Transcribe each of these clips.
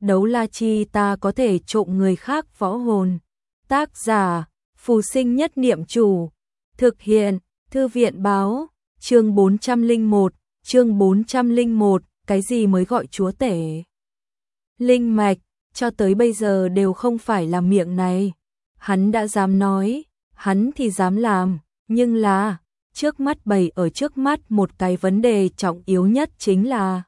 đấu la chi ta có thể trộm người khác võ hồn. Tác giả, Phù Sinh Nhất Niệm Chủ. Thực hiện, Thư viện báo, chương 401, cái gì mới gọi chúa tể. Linh mạch, cho tới bây giờ đều không phải là miệng này. Hắn đã dám nói, hắn thì dám làm, nhưng là, trước mắt bày ở trước mắt một cái vấn đề trọng yếu nhất chính là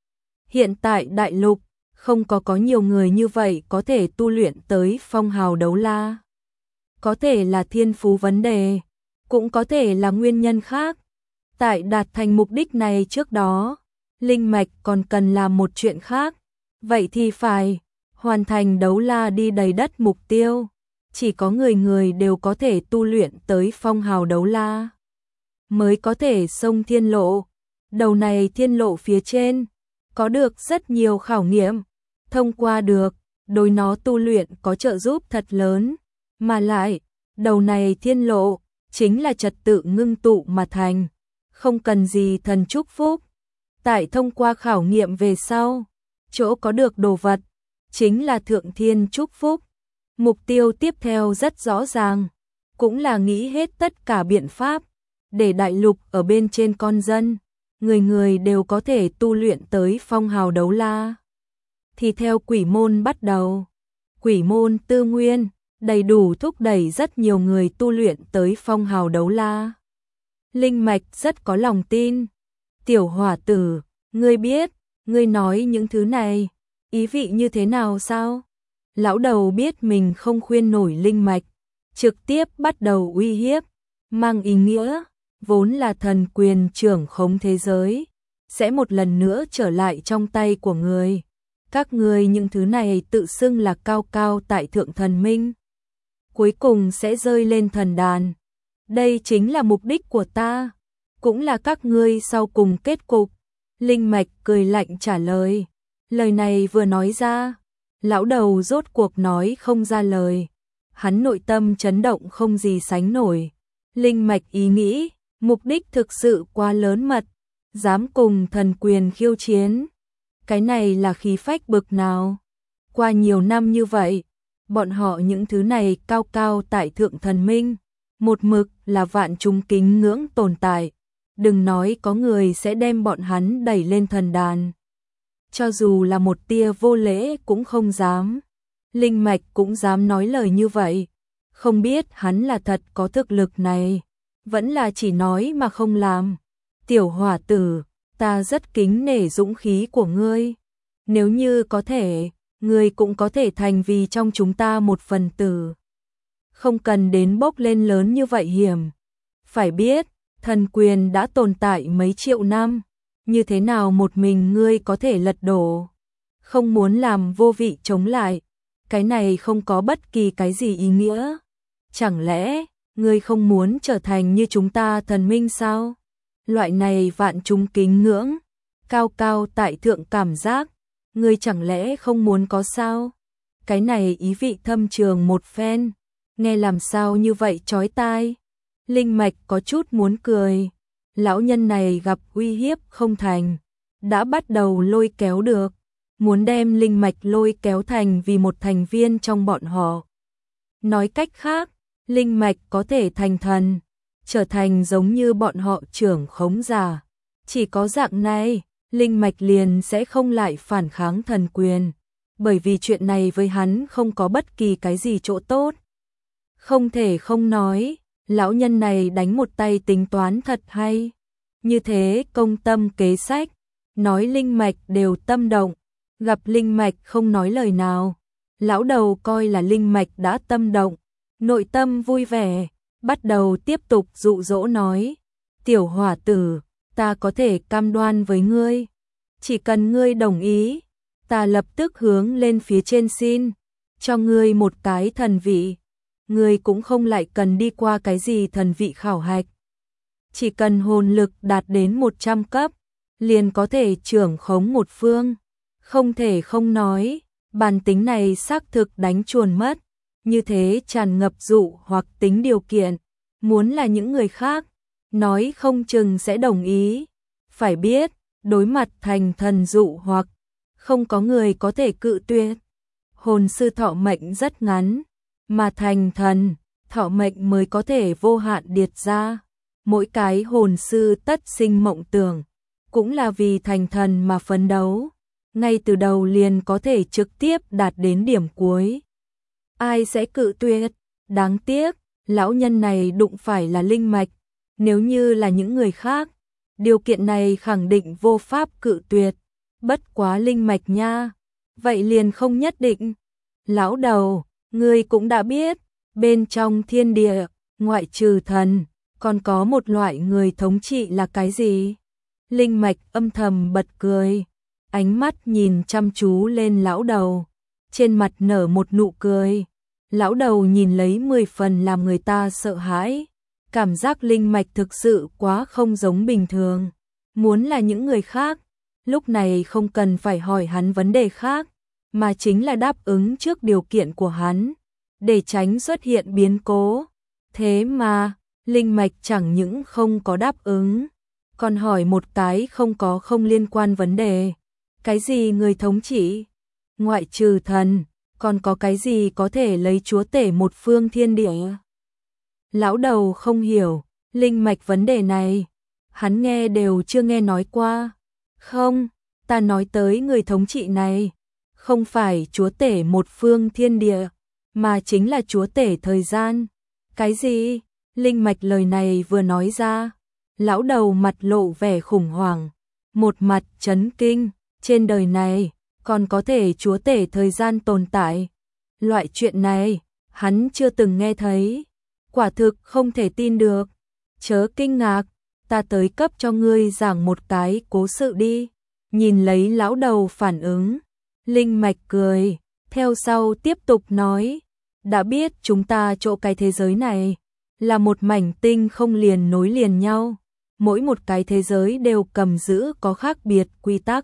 hiện tại đại lục, không có nhiều người như vậy có thể tu luyện tới phong hào đấu la. Có thể là thiên phú vấn đề, cũng có thể là nguyên nhân khác. Tại đạt thành mục đích này trước đó, linh mạch còn cần làm một chuyện khác, vậy thì phải hoàn thành đấu la đi đầy đất mục tiêu. Chỉ có người đều có thể tu luyện tới phong hào đấu la, mới có thể xông thiên lộ. Đầu này thiên lộ phía trên, có được rất nhiều khảo nghiệm, thông qua được, đối nó tu luyện có trợ giúp thật lớn. Mà lại, đầu này thiên lộ, chính là trật tự ngưng tụ mà thành, không cần gì thần chúc phúc. Tại thông qua khảo nghiệm về sau, chỗ có được đồ vật, chính là thượng thiên chúc phúc. Mục tiêu tiếp theo rất rõ ràng, cũng là nghĩ hết tất cả biện pháp, để đại lục ở bên trên con dân, người đều có thể tu luyện tới phong hào đấu la. Thì theo quỷ môn bắt đầu, quỷ môn tư nguyên, đầy đủ thúc đẩy rất nhiều người tu luyện tới phong hào đấu la. Linh mạch rất có lòng tin. Tiểu hỏa tử, ngươi biết, ngươi nói những thứ này, ý vị như thế nào sao? Lão đầu biết mình không khuyên nổi linh mạch, trực tiếp bắt đầu uy hiếp, mang ý nghĩa, vốn là thần quyền trưởng khống thế giới, sẽ một lần nữa trở lại trong tay của người. Các ngươi những thứ này tự xưng là cao cao tại thượng thần minh, cuối cùng sẽ rơi lên thần đàn. Đây chính là mục đích của ta, cũng là các ngươi sau cùng kết cục. Linh mạch cười lạnh trả lời. Lời này vừa nói ra, lão đầu rốt cuộc nói không ra lời. Hắn nội tâm chấn động không gì sánh nổi. Linh mạch ý nghĩ, mục đích thực sự quá lớn mật, dám cùng thần quyền khiêu chiến. Cái này là khí phách bực nào? Qua nhiều năm như vậy, bọn họ những thứ này cao cao tại thượng thần minh, một mực là vạn chúng kính ngưỡng tồn tại. Đừng nói có người sẽ đem bọn hắn đẩy lên thần đàn. Cho dù là một tia vô lễ cũng không dám. Linh mạch cũng dám nói lời như vậy. Không biết hắn là thật có thực lực này, vẫn là chỉ nói mà không làm. Tiểu hỏa tử, ta rất kính nể dũng khí của ngươi. Nếu như có thể, ngươi cũng có thể thành vì trong chúng ta một phần tử. Không cần đến bốc lên lớn như vậy hiểm. Phải biết, thần quyền đã tồn tại mấy triệu năm, như thế nào một mình ngươi có thể lật đổ? Không muốn làm vô vị chống lại, cái này không có bất kỳ cái gì ý nghĩa. Chẳng lẽ, ngươi không muốn trở thành như chúng ta thần minh sao? Loại này vạn chúng kính ngưỡng, cao cao tại thượng cảm giác, ngươi chẳng lẽ không muốn có sao? Cái này ý vị thâm trường một phen, nghe làm sao như vậy chói tai. Linh mạch có chút muốn cười. Lão nhân này gặp uy hiếp không thành, đã bắt đầu lôi kéo được, muốn đem linh mạch lôi kéo thành vì một thành viên trong bọn họ. Nói cách khác, linh mạch có thể thành thần, trở thành giống như bọn họ trưởng khống giả. Chỉ có dạng này, linh mạch liền sẽ không lại phản kháng thần quyền, bởi vì chuyện này với hắn không có bất kỳ cái gì chỗ tốt. Không thể không nói, lão nhân này đánh một tay tính toán thật hay. Như thế công tâm kế sách, nói linh mạch đều tâm động, gặp linh mạch không nói lời nào. Lão đầu coi là linh mạch đã tâm động, nội tâm vui vẻ, bắt đầu tiếp tục dụ dỗ nói. Tiểu hỏa tử, ta có thể cam đoan với ngươi, chỉ cần ngươi đồng ý, ta lập tức hướng lên phía trên xin, cho ngươi một cái thần vị. Ngươi cũng không lại cần đi qua cái gì thần vị khảo hạch. Chỉ cần hồn lực đạt đến 100 cấp, liền có thể trưởng khống một phương. Không thể không nói, bản tính này xác thực đánh chuồn mất. Như thế tràn ngập dụ hoặc tính điều kiện. Muốn là những người khác, nói không chừng sẽ đồng ý. Phải biết, đối mặt thành thần dụ hoặc không có người có thể cự tuyệt. Hồn sư thọ mệnh rất ngắn, mà thành thần, thọ mệnh mới có thể vô hạn điệt ra. Mỗi cái hồn sư tất sinh mộng tưởng, cũng là vì thành thần mà phấn đấu, ngay từ đầu liền có thể trực tiếp đạt đến điểm cuối. Ai sẽ cự tuyệt? Đáng tiếc, lão nhân này đụng phải là linh mạch, nếu như là những người khác, điều kiện này khẳng định vô pháp cự tuyệt, bất quá linh mạch nha, vậy liền không nhất định. Lão đầu, ngươi cũng đã biết, bên trong thiên địa, ngoại trừ thần, còn có một loại người thống trị là cái gì? Linh mạch âm thầm bật cười, ánh mắt nhìn chăm chú lên lão đầu, trên mặt nở một nụ cười. Lão đầu nhìn lấy 10 phần làm người ta sợ hãi, cảm giác linh mạch thực sự quá không giống bình thường. Muốn là những người khác, lúc này không cần phải hỏi hắn vấn đề khác, mà chính là đáp ứng trước điều kiện của hắn, để tránh xuất hiện biến cố. Thế mà, linh mạch chẳng những không có đáp ứng, còn hỏi một cái không liên quan vấn đề. Cái gì người thống trị? Ngoại trừ thần, còn có cái gì có thể lấy chúa tể một phương thiên địa? Lão đầu không hiểu, linh mạch vấn đề này, hắn nghe đều chưa nghe nói qua. Không, ta nói tới người thống trị này, không phải chúa tể một phương thiên địa, mà chính là chúa tể thời gian. Cái gì? Linh mạch lời này vừa nói ra, lão đầu mặt lộ vẻ khủng hoảng, một mặt chấn kinh, trên đời này còn có thể chúa tể thời gian tồn tại. Loại chuyện này, hắn chưa từng nghe thấy, quả thực không thể tin được. Chớ kinh ngạc, ta tới cấp cho ngươi giảng một cái cố sự đi. Nhìn lấy lão đầu phản ứng, linh mạch cười, theo sau tiếp tục nói, đã biết chúng ta chỗ cái thế giới này là một mảnh tinh không liền nối liền nhau, mỗi một cái thế giới đều cầm giữ có khác biệt quy tắc,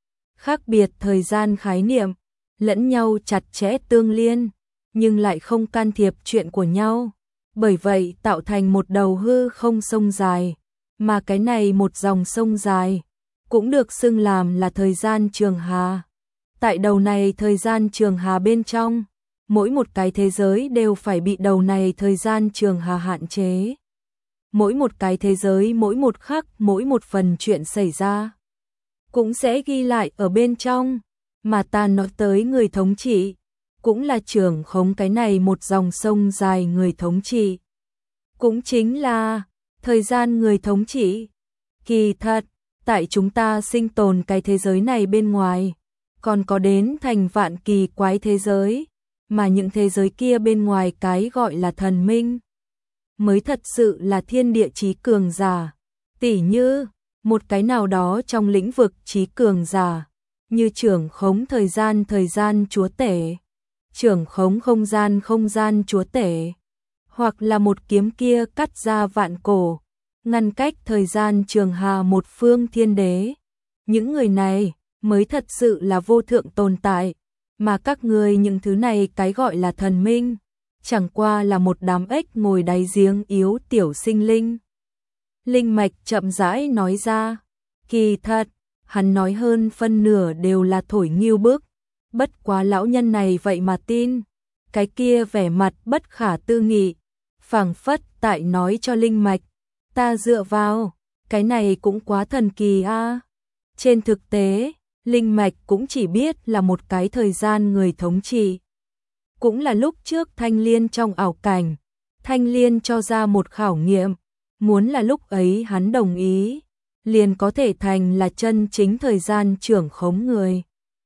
khác biệt thời gian khái niệm, lẫn nhau chặt chẽ tương liên, nhưng lại không can thiệp chuyện của nhau. Bởi vậy tạo thành một đầu hư không sông dài, mà cái này một dòng sông dài cũng được xưng làm là thời gian trường hà. Tại đầu này thời gian trường hà bên trong, mỗi một cái thế giới đều phải bị đầu này thời gian trường hà hạn chế. Mỗi một cái thế giới mỗi một khắc mỗi một phần chuyện xảy ra cũng sẽ ghi lại ở bên trong, mà ta nói tới người thống trị cũng là trưởng khống cái này một dòng sông dài người thống trị, cũng chính là thời gian người thống trị. Kỳ thật, tại chúng ta sinh tồn cái thế giới này bên ngoài, còn có đến thành vạn kỳ quái thế giới, mà những thế giới kia bên ngoài cái gọi là thần minh mới thật sự là thiên địa chí cường giả, tỉ như một cái nào đó trong lĩnh vực chí cường giả, như trưởng khống thời gian chúa tể, trưởng khống không gian chúa tể, hoặc là một kiếm kia cắt ra vạn cổ, ngăn cách thời gian trường hà một phương thiên đế. Những người này mới thật sự là vô thượng tồn tại, mà các ngươi những thứ này cái gọi là thần minh, chẳng qua là một đám ếch ngồi đáy giếng yếu tiểu sinh linh. Linh mạch chậm rãi nói ra, kỳ thật, hắn nói hơn phân nửa đều là thổi nghiêu bức, bất quá lão nhân này vậy mà tin, cái kia vẻ mặt bất khả tư nghị, phảng phất tại nói cho linh mạch, ta dựa vào, cái này cũng quá thần kỳ a. Trên thực tế, linh mạch cũng chỉ biết là một cái thời gian người thống trị. Cũng là lúc trước Thanh Liên trong ảo cảnh, Thanh Liên cho ra một khảo nghiệm, muốn là lúc ấy hắn đồng ý, liền có thể thành là chân chính thời gian trưởng khống người.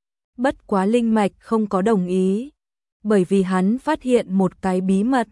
Bất quá linh mạch không có đồng ý, bởi vì hắn phát hiện một cái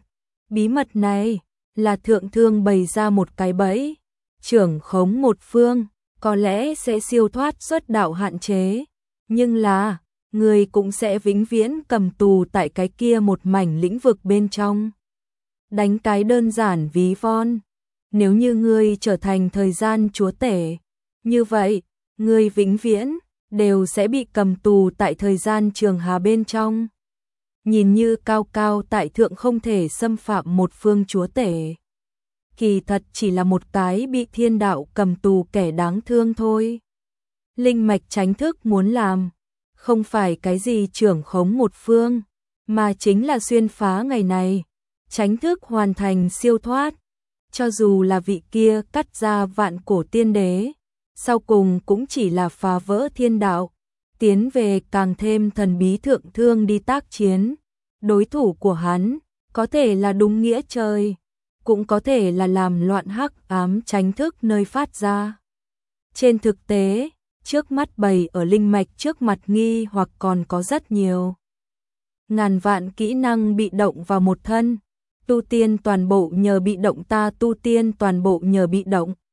bí mật này là thượng thương bày ra một cái bẫy, trưởng khống một phương, có lẽ sẽ siêu thoát xuất đạo hạn chế, nhưng là người cũng sẽ vĩnh viễn cầm tù tại cái kia một mảnh lĩnh vực bên trong. Đánh cái đơn giản ví von, nếu như ngươi trở thành thời gian chúa tể, như vậy, ngươi vĩnh viễn đều sẽ bị cầm tù tại thời gian trường hà bên trong. Nhìn như cao cao tại thượng không thể xâm phạm một phương chúa tể, kỳ thật chỉ là một cái bị thiên đạo cầm tù kẻ đáng thương thôi. Linh mạch tránh thức muốn làm, không phải cái gì trưởng khống một phương, mà chính là xuyên phá ngày này, tránh thức hoàn thành siêu thoát. Cho dù là vị kia cắt ra vạn cổ tiên đế, sau cùng cũng chỉ là phá vỡ thiên đạo, tiến về càng thêm thần bí thượng thương đi tác chiến. Đối thủ của hắn có thể là đúng nghĩa trời, cũng có thể là làm loạn hắc ám tránh thức nơi phát ra. Trên thực tế, trước mắt bày ở linh mạch trước mặt nghi hoặc còn có rất nhiều. Ngàn vạn kỹ năng bị động vào một thân, tu tiên toàn bộ nhờ bị động ta tu tiên toàn bộ nhờ bị động,